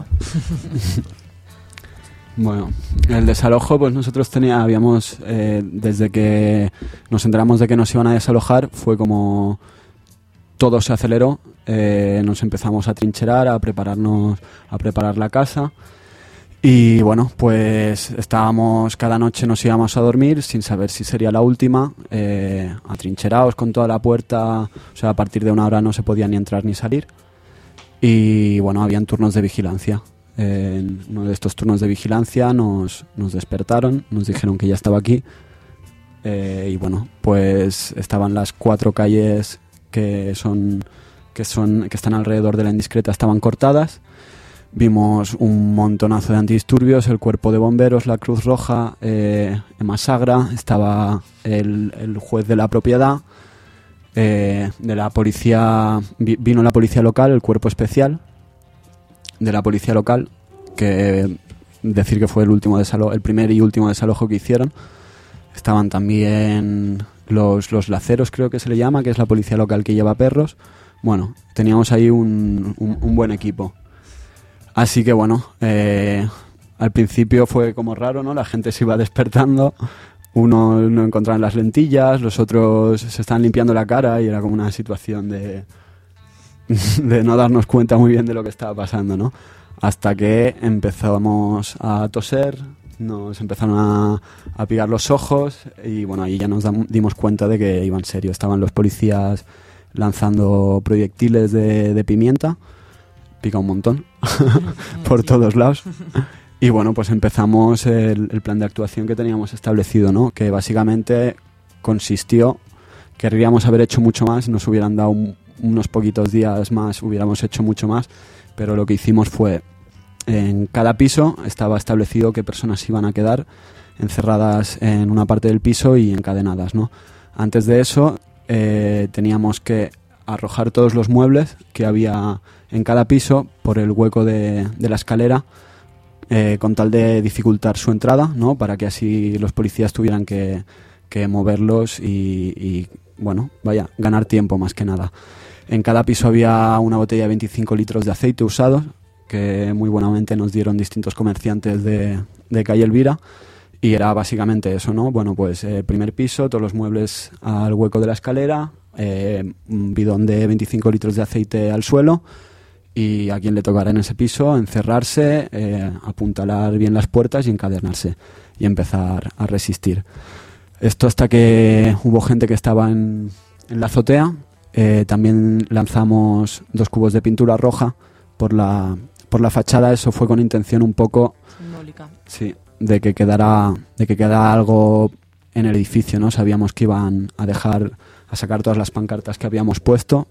Bueno, el desalojo, pues nosotros habíamos, desde que nos enteramos de que nos iban a desalojar, fue como todo se aceleró, nos empezamos a trincherar, a preparar la casa. Y bueno, pues cada noche nos íbamos a dormir sin saber si sería la última, atrincherados con toda la puerta, o sea, a partir de 1 hora no se podía ni entrar ni salir. Y bueno, habían turnos de vigilancia. En uno de estos turnos de vigilancia nos despertaron, nos dijeron que ya estaba aquí. Y bueno, pues estaban las 4 calles que están alrededor de la indiscreta, estaban cortadas. Vimos un montonazo de antidisturbios, el cuerpo de bomberos, la Cruz Roja, Emasagra, estaba el juez de la propiedad, de la policía, vino la policía local, el cuerpo especial de la policía local, que decir que fue el primer y último desalojo que hicieron. Estaban también los laceros, creo que se le llama, que es la policía local que lleva perros. Bueno, teníamos ahí un buen equipo. Así que bueno, al principio fue como raro, ¿no? La gente se iba despertando, uno no encontraban las lentillas, los otros se estaban limpiando la cara y era como una situación de no darnos cuenta muy bien de lo que estaba pasando, ¿no? Hasta que empezamos a toser, nos empezaron a picar los ojos y bueno, ahí ya nos dimos cuenta de que iba en serio. Estaban los policías lanzando proyectiles de pimienta, pica un montón por todos lados. Y bueno, pues empezamos el plan de actuación que teníamos establecido, ¿no? Que básicamente consistió, querríamos haber hecho mucho más, nos hubieran dado unos poquitos días más, hubiéramos hecho mucho más, pero lo que hicimos fue, en cada piso estaba establecido qué personas iban a quedar encerradas en una parte del piso y encadenadas, ¿no? Antes de eso teníamos que arrojar todos los muebles que había en cada piso por el hueco de la escalera, con tal de dificultar su entrada, ¿no? Para que así los policías tuvieran que moverlos y bueno, vaya, ganar tiempo más que nada. En cada piso había una botella de 25 litros de aceite usado, que muy buenamente nos dieron distintos comerciantes de calle Elvira, y era básicamente eso, ¿no? Bueno, pues primer piso, todos los muebles al hueco de la escalera, un bidón de 25 litros de aceite al suelo, y a quien le tocara en ese piso encerrarse, apuntalar bien las puertas y encadenarse y empezar a resistir. Esto hasta que hubo gente que estaba en la azotea. También lanzamos 2 cubos de pintura roja por la fachada. Eso fue con intención un poco simbólica. Sí, de que quedara algo en el edificio, ¿no? Sabíamos que iban a sacar todas las pancartas que habíamos puesto.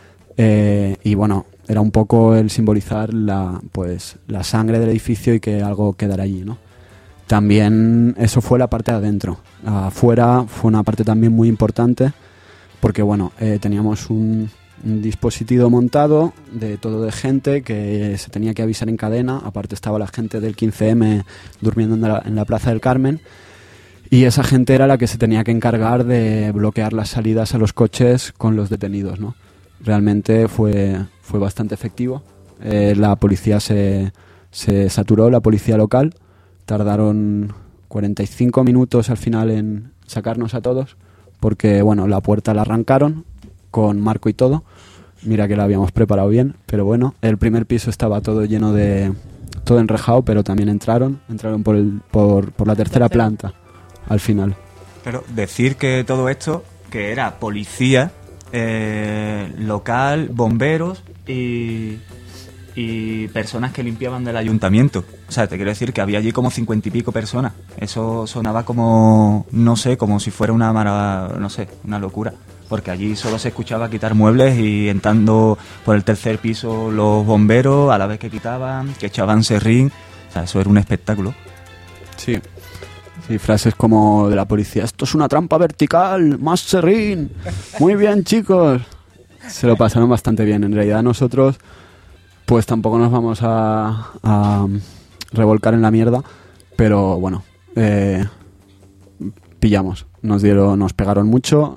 Y bueno, era un poco el simbolizar la sangre del edificio y que algo quedara allí, ¿no? También eso fue la parte de adentro. Afuera fue una parte también muy importante porque bueno, teníamos un un dispositivo montado de todo de gente que se tenía que avisar en cadena. Aparte estaba la gente del 15M durmiendo en la Plaza del Carmen, y esa gente era la que se tenía que encargar de bloquear las salidas a los coches con los detenidos, ¿no? Realmente fue bastante efectivo. La policía se saturó, la policía local. Tardaron 45 minutos al final en sacarnos a todos, porque bueno, la puerta la arrancaron con marco y todo. Mira que la habíamos preparado bien, pero bueno, el primer piso estaba todo lleno de... todo enrejado, pero también entraron por la tercera planta al final. Pero decir que todo esto, que era policía local, bomberos y personas que limpiaban del ayuntamiento. O sea, te quiero decir que había allí como 50 y pico personas. Eso sonaba como, no sé, como si fuera una locura. Porque allí solo se escuchaba quitar muebles y entrando por el tercer piso los bomberos a la vez que quitaban, que echaban serrín. O sea, eso era un espectáculo. Sí. Sí, frases como de la policía: esto es una trampa vertical, más serrín. Muy bien, chicos. Se lo pasaron bastante bien. En realidad nosotros pues tampoco nos vamos a revolcar en la mierda, pero bueno, pillamos. Nos pegaron mucho,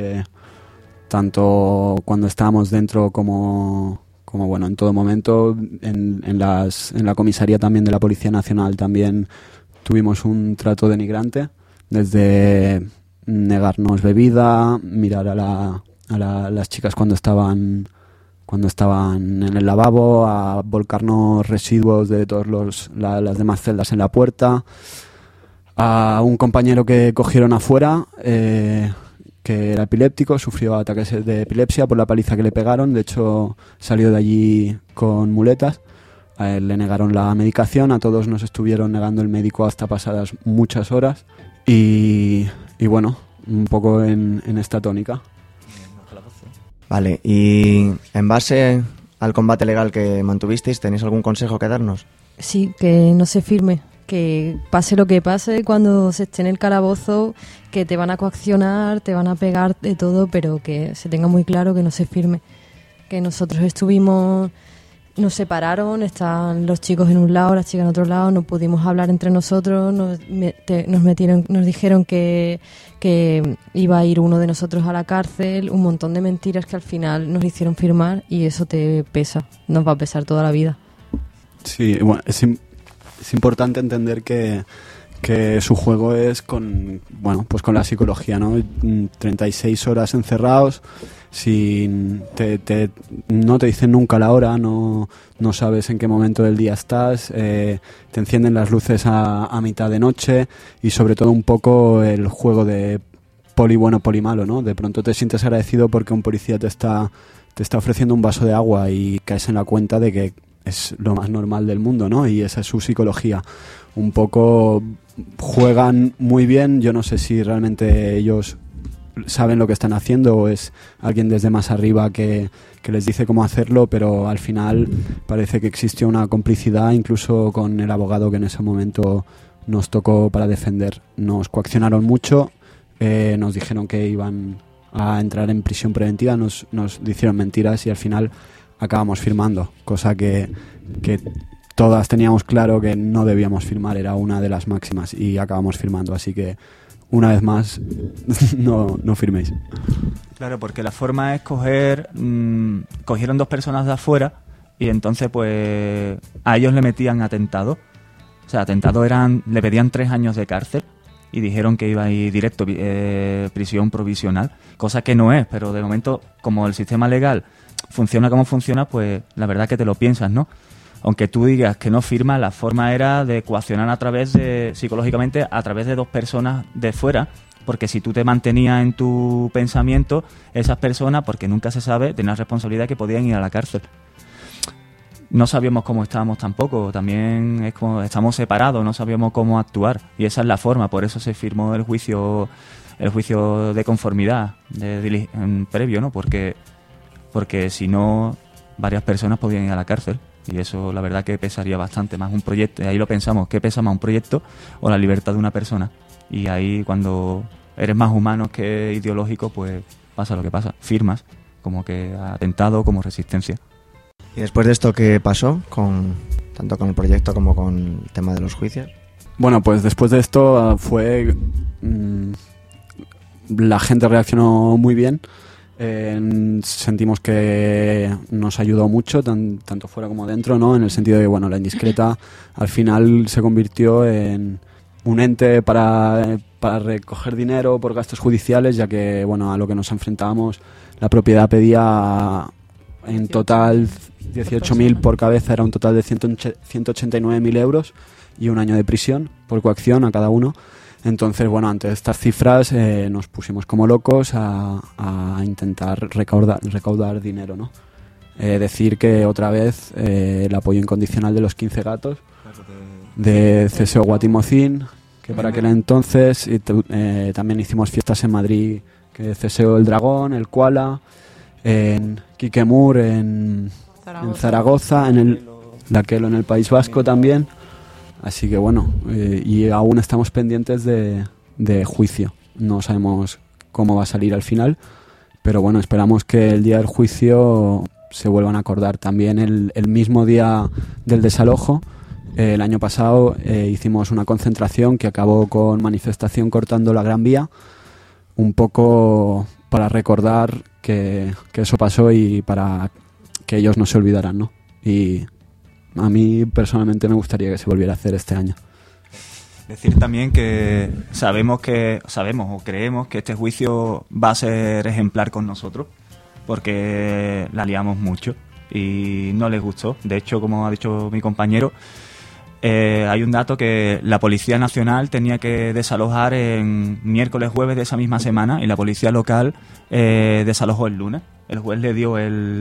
tanto cuando estábamos dentro como bueno, en todo momento. En la comisaría también de la Policía Nacional también tuvimos un trato denigrante, desde negarnos bebida, mirar a las chicas cuando estaban en el lavabo, a volcarnos residuos de todas las demás celdas en la puerta, a un compañero que cogieron afuera, que era epiléptico, sufrió ataques de epilepsia por la paliza que le pegaron. De hecho, salió de allí con muletas. A él le negaron la medicación, a todos nos estuvieron negando el médico hasta pasadas muchas horas, y bueno, un poco en esta tónica. Vale, y en base al combate legal que mantuvisteis, ¿tenéis algún consejo que darnos? Sí, que no se firme, que pase lo que pase cuando se esté en el calabozo, que te van a coaccionar, te van a pegar de todo, pero que se tenga muy claro que no se firme. Que nosotros nos separaron, estaban los chicos en un lado, las chicas en otro lado, no pudimos hablar entre nosotros, nos dijeron que iba a ir uno de nosotros a la cárcel, un montón de mentiras que al final nos hicieron firmar, y eso te pesa, nos va a pesar toda la vida. Sí, bueno, es importante entender que su juego es con la psicología, ¿no? 36 horas encerrados, no te dicen nunca la hora, no sabes en qué momento del día estás, te encienden las luces a mitad de noche, y sobre todo un poco el juego de poli bueno, poli malo, ¿no? De pronto te sientes agradecido porque un policía te está ofreciendo un vaso de agua y caes en la cuenta de que es lo más normal del mundo, ¿no? Y esa es su psicología. Un poco juegan muy bien. Yo no sé si realmente ellos saben lo que están haciendo o es alguien desde más arriba que les dice cómo hacerlo, pero al final parece que existió una complicidad incluso con el abogado que en ese momento nos tocó para defender. Nos coaccionaron mucho, nos dijeron que iban a entrar en prisión preventiva, nos hicieron mentiras y al final acabamos firmando, cosa que todas teníamos claro que no debíamos firmar, era una de las máximas, y acabamos firmando, así que una vez más no firméis. Claro, porque la forma es cogieron dos personas de afuera y entonces pues a ellos le metían atentado. O sea, atentado le pedían 3 años de cárcel y dijeron que iba a ir directo, prisión provisional, cosa que no es, pero de momento, como el sistema legal funciona como funciona, pues la verdad que te lo piensas, ¿no? Aunque tú digas que no firma, la forma era de coaccionar psicológicamente a través de 2 personas de fuera, porque si tú te mantenías en tu pensamiento, esas personas, porque nunca se sabe, tenían responsabilidad que podían ir a la cárcel. No sabíamos cómo estábamos tampoco, también es como estamos separados, no sabíamos cómo actuar, y esa es la forma, por eso se firmó el juicio de conformidad previo, ¿no? Porque si no, varias personas podían ir a la cárcel. Y eso la verdad que pesaría bastante más un proyecto. Y ahí lo pensamos, ¿qué pesa más, un proyecto o la libertad de una persona? Y ahí cuando eres más humano que ideológico, pues pasa lo que pasa, firmas como que atentado, como resistencia. ¿Y después de esto qué pasó, tanto con el proyecto como con el tema de los juicios? Bueno, pues después de esto la gente reaccionó muy bien. Sentimos que nos ayudó mucho, tanto fuera como dentro, ¿no? En el sentido de que, bueno, La Indiscreta al final se convirtió en un ente para recoger dinero por gastos judiciales, ya que, bueno, a lo que nos enfrentábamos, la propiedad pedía en total 18.000 por cabeza, era un total de 189.000 euros y 1 año de prisión por coacción a cada uno. Entonces, bueno, ante estas cifras nos pusimos como locos a intentar recaudar dinero, ¿no? Decir que otra vez el apoyo incondicional de los 15 gatos de CSO Guatimocín, que para aquel entonces también hicimos fiestas en Madrid, que CSO El Dragón, el Koala, en Quiquemur, en Zaragoza, en el Daquelo, en el País Vasco también. Así que bueno, y aún estamos pendientes de juicio. No sabemos cómo va a salir al final, pero bueno, esperamos que el día del juicio se vuelvan a acordar. También el mismo día del desalojo, el año pasado hicimos una concentración que acabó con manifestación cortando la Gran Vía, un poco para recordar que eso pasó y para que ellos no se olvidaran, ¿no? Y a mí personalmente me gustaría que se volviera a hacer este año. Decir también que sabemos o creemos que este juicio va a ser ejemplar con nosotros, porque la liamos mucho y no les gustó. De hecho, como ha dicho mi compañero, hay un dato que la Policía Nacional tenía que desalojar en miércoles, jueves de esa misma semana, y la Policía Local desalojó el lunes. El juez le dio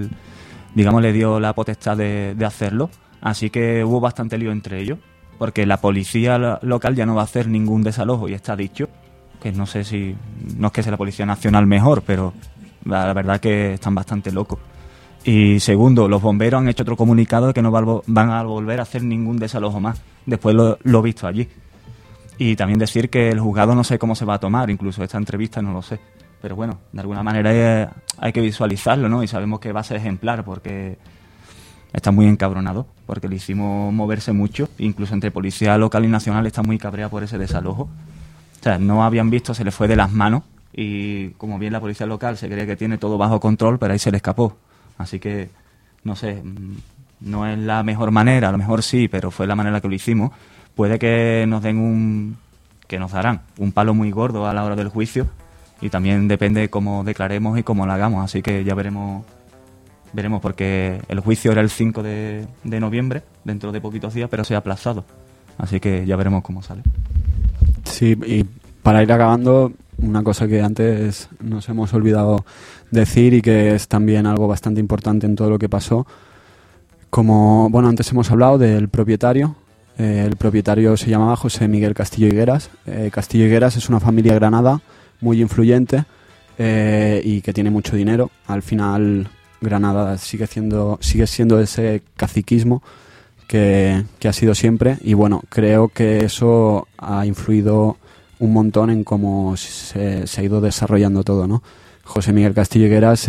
la potestad de hacerlo. Así que hubo bastante lío entre ellos, porque la policía local ya no va a hacer ningún desalojo y está dicho, que no sé si, no es que sea la Policía Nacional mejor, pero la verdad que están bastante locos. Y segundo, los bomberos han hecho otro comunicado de que no van a volver a hacer ningún desalojo más, después lo visto allí. Y también decir que el juzgado no sé cómo se va a tomar, incluso esta entrevista no lo sé, pero bueno, de alguna manera hay que visualizarlo, ¿no? Y sabemos que va a ser ejemplar, porque está muy encabronado, porque le hicimos moverse mucho, incluso entre policía local y nacional está muy cabreada por ese desalojo. O sea, no habían visto, se le fue de las manos, y como bien la policía local se cree que tiene todo bajo control, pero ahí se le escapó. Así que, no sé, no es la mejor manera, a lo mejor sí, pero fue la manera que lo hicimos. Puede que nos darán un palo muy gordo a la hora del juicio, y también depende de cómo declaremos y cómo lo hagamos, así que ya veremos, porque el juicio era el 5 de noviembre, dentro de poquitos días, pero se ha aplazado. Así que ya veremos cómo sale. Sí, y para ir acabando, una cosa que antes nos hemos olvidado decir y que es también algo bastante importante en todo lo que pasó. Como, bueno, antes hemos hablado del propietario. El propietario se llamaba José Miguel Castillo Higueras. Castillo Higueras es una familia de Granada muy influyente y que tiene mucho dinero. Al final, Granada sigue siendo ese caciquismo que ha sido siempre, y bueno, creo que eso ha influido un montón en cómo se ha ido desarrollando todo, ¿no? José Miguel Castillo Higueras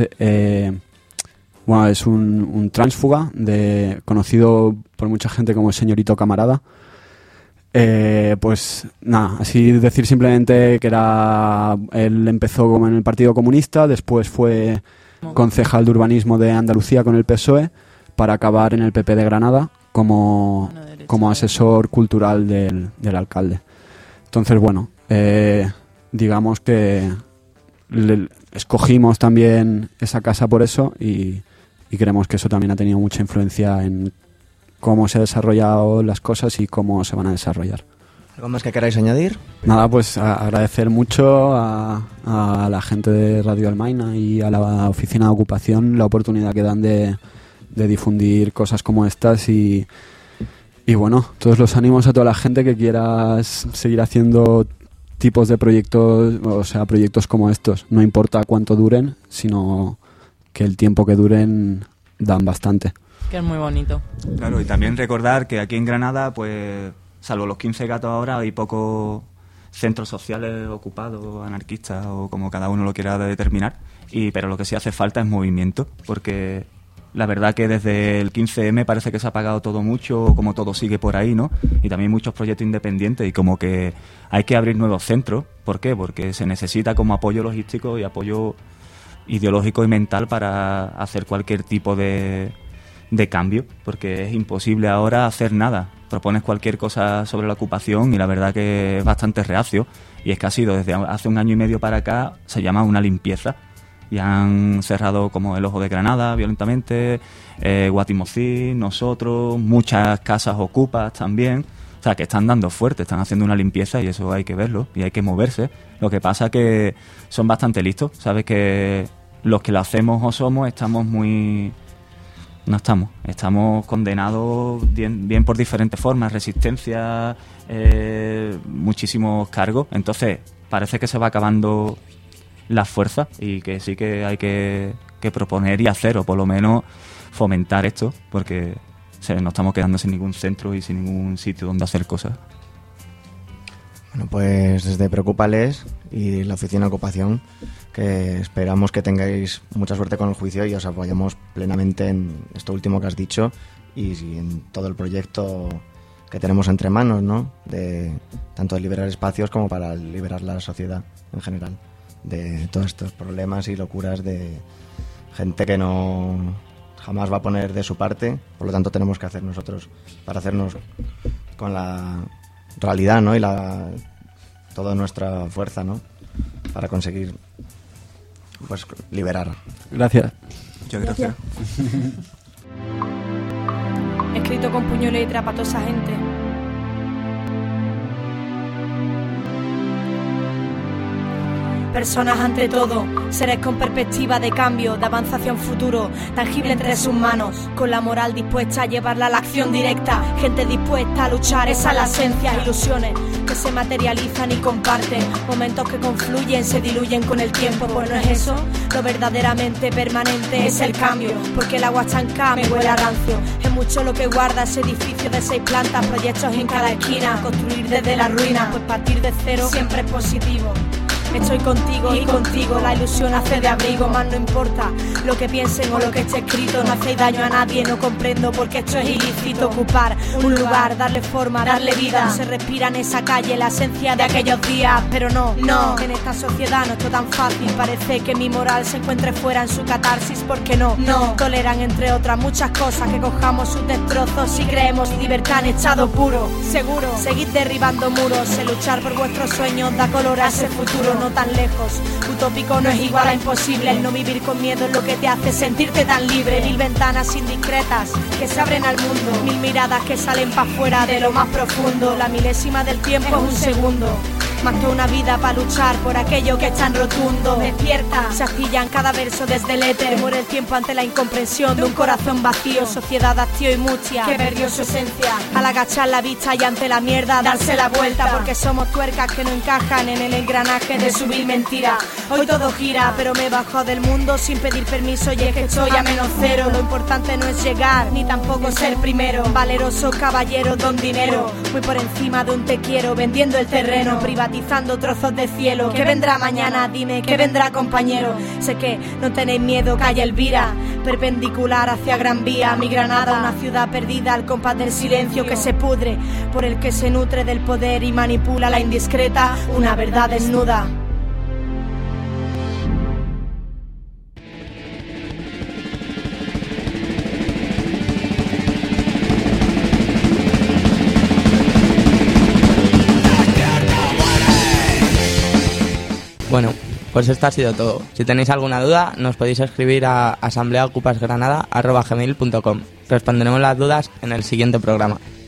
es un tránsfuga conocido por mucha gente como el señorito Camarada. Pues nada, así decir simplemente que él empezó como en el Partido Comunista, después fue concejal de urbanismo de Andalucía con el PSOE, para acabar en el PP de Granada como asesor cultural del alcalde. Entonces, bueno, digamos que escogimos también esa casa por eso, y creemos que eso también ha tenido mucha influencia en cómo se han desarrollado las cosas y cómo se van a desarrollar. ¿Algo más que queráis añadir? Nada, pues agradecer mucho a la gente de Radio Almaina y a la oficina de ocupación la oportunidad que dan de difundir cosas como estas, y bueno, todos los ánimos a toda la gente que quiera seguir haciendo tipos de proyectos, o sea, proyectos como estos. No importa cuánto duren, sino que el tiempo que duren dan bastante. Que es muy bonito. Claro, y también recordar que aquí en Granada, pues, salvo los 15 gatos ahora, hay pocos centros sociales ocupados, anarquistas o como cada uno lo quiera determinar, pero lo que sí hace falta es movimiento, porque la verdad que desde el 15M parece que se ha apagado todo mucho, como todo sigue por ahí, ¿no? Y también muchos proyectos independientes y como que hay que abrir nuevos centros. ¿Por qué? Porque se necesita como apoyo logístico y apoyo ideológico y mental para hacer cualquier tipo de cambio, porque es imposible ahora hacer nada. Propones cualquier cosa sobre la ocupación y la verdad que es bastante reacio, y es que ha sido desde hace 1 año y medio para acá, se llama una limpieza. Y han cerrado como el Ojo de Granada violentamente, Guatimocín, nosotros, muchas casas ocupas también. O sea, que están dando fuerte, están haciendo una limpieza y eso hay que verlo y hay que moverse. Lo que pasa es que son bastante listos. Sabes que los que lo hacemos o somos estamos muy... No estamos condenados bien por diferentes formas, resistencia, muchísimos cargos. Entonces parece que se va acabando la fuerza y que sí que hay que proponer y hacer, o por lo menos fomentar esto, porque nos estamos quedando sin ningún centro y sin ningún sitio donde hacer cosas. Bueno, pues desde Preocúpales y la Oficina de Ocupación, que esperamos que tengáis mucha suerte con el juicio y os apoyamos plenamente en esto último que has dicho y en todo el proyecto que tenemos entre manos, ¿no? Tanto de liberar espacios como para liberar la sociedad en general de todos estos problemas y locuras de gente que no jamás va a poner de su parte. Por lo tanto tenemos que hacer nosotros para hacernos con la realidad, ¿no? Y toda nuestra fuerza, ¿no? Para conseguir pues liberar. Gracias. Muchas gracias. Escrito con puño y letra para toda esa gente. Personas ante todo, seres con perspectiva de cambio, de avance hacia un futuro tangible entre sus manos, con la moral dispuesta a llevarla a la acción directa, gente dispuesta a luchar, esa es la esencia, ilusiones que se materializan y comparten, momentos que confluyen, se diluyen con el tiempo, pues no es eso, lo verdaderamente permanente es el cambio, porque el agua estancada me huele a rancio, es mucho lo que guarda ese edificio de 6 plantas, proyectos en cada esquina, construir desde la ruina, pues partir de cero siempre es positivo. Estoy contigo y contigo, la ilusión hace de abrigo, más no importa lo que piensen o lo que esté escrito, no hacéis daño a nadie, no comprendo por qué esto es ilícito, ocupar un lugar, darle forma, darle vida, se respira en esa calle la esencia de aquellos días, pero no, en esta sociedad no es todo tan fácil, parece que mi moral se encuentre fuera en su catarsis, porque no toleran entre otras muchas cosas, que cojamos sus destrozos y creemos libertad en estado puro, seguro, seguid derribando muros, el luchar por vuestros sueños da color a ese futuro, no tan lejos, utópico no es igual a imposible, el no vivir con miedo es lo que te hace sentirte tan libre, 1000 ventanas indiscretas que se abren al mundo, 1000 miradas que salen para afuera de lo más profundo, la milésima del tiempo es un segundo, más que una vida para luchar por aquello que es tan rotundo, despierta, se astilla en cada verso desde el éter, muere el tiempo ante la incomprensión de un corazón vacío, sociedad hastío y muchia, que perdió su esencia, al agachar la vista y ante la mierda darse la vuelta, porque somos tuercas que no encajan en el engranaje de su vil mentira, hoy todo gira, pero me bajo del mundo sin pedir permiso y es que estoy a -0, lo importante no es llegar, ni tampoco ser primero, valeroso caballero don dinero, muy por encima de un te quiero, vendiendo el terreno, privatizando trozos de cielo, ¿qué vendrá mañana? Dime, ¿qué vendrá compañero? Sé que no tenéis miedo, calle Elvira, perpendicular hacia Gran Vía, mi Granada, una ciudad perdida al compás del silencio que se pudre, por el que se nutre del poder y manipula la indiscreta, una verdad desnuda. Bueno, pues esto ha sido todo. Si tenéis alguna duda, nos podéis escribir a asambleaocupasgranada@gmail.com. Responderemos las dudas en el siguiente programa.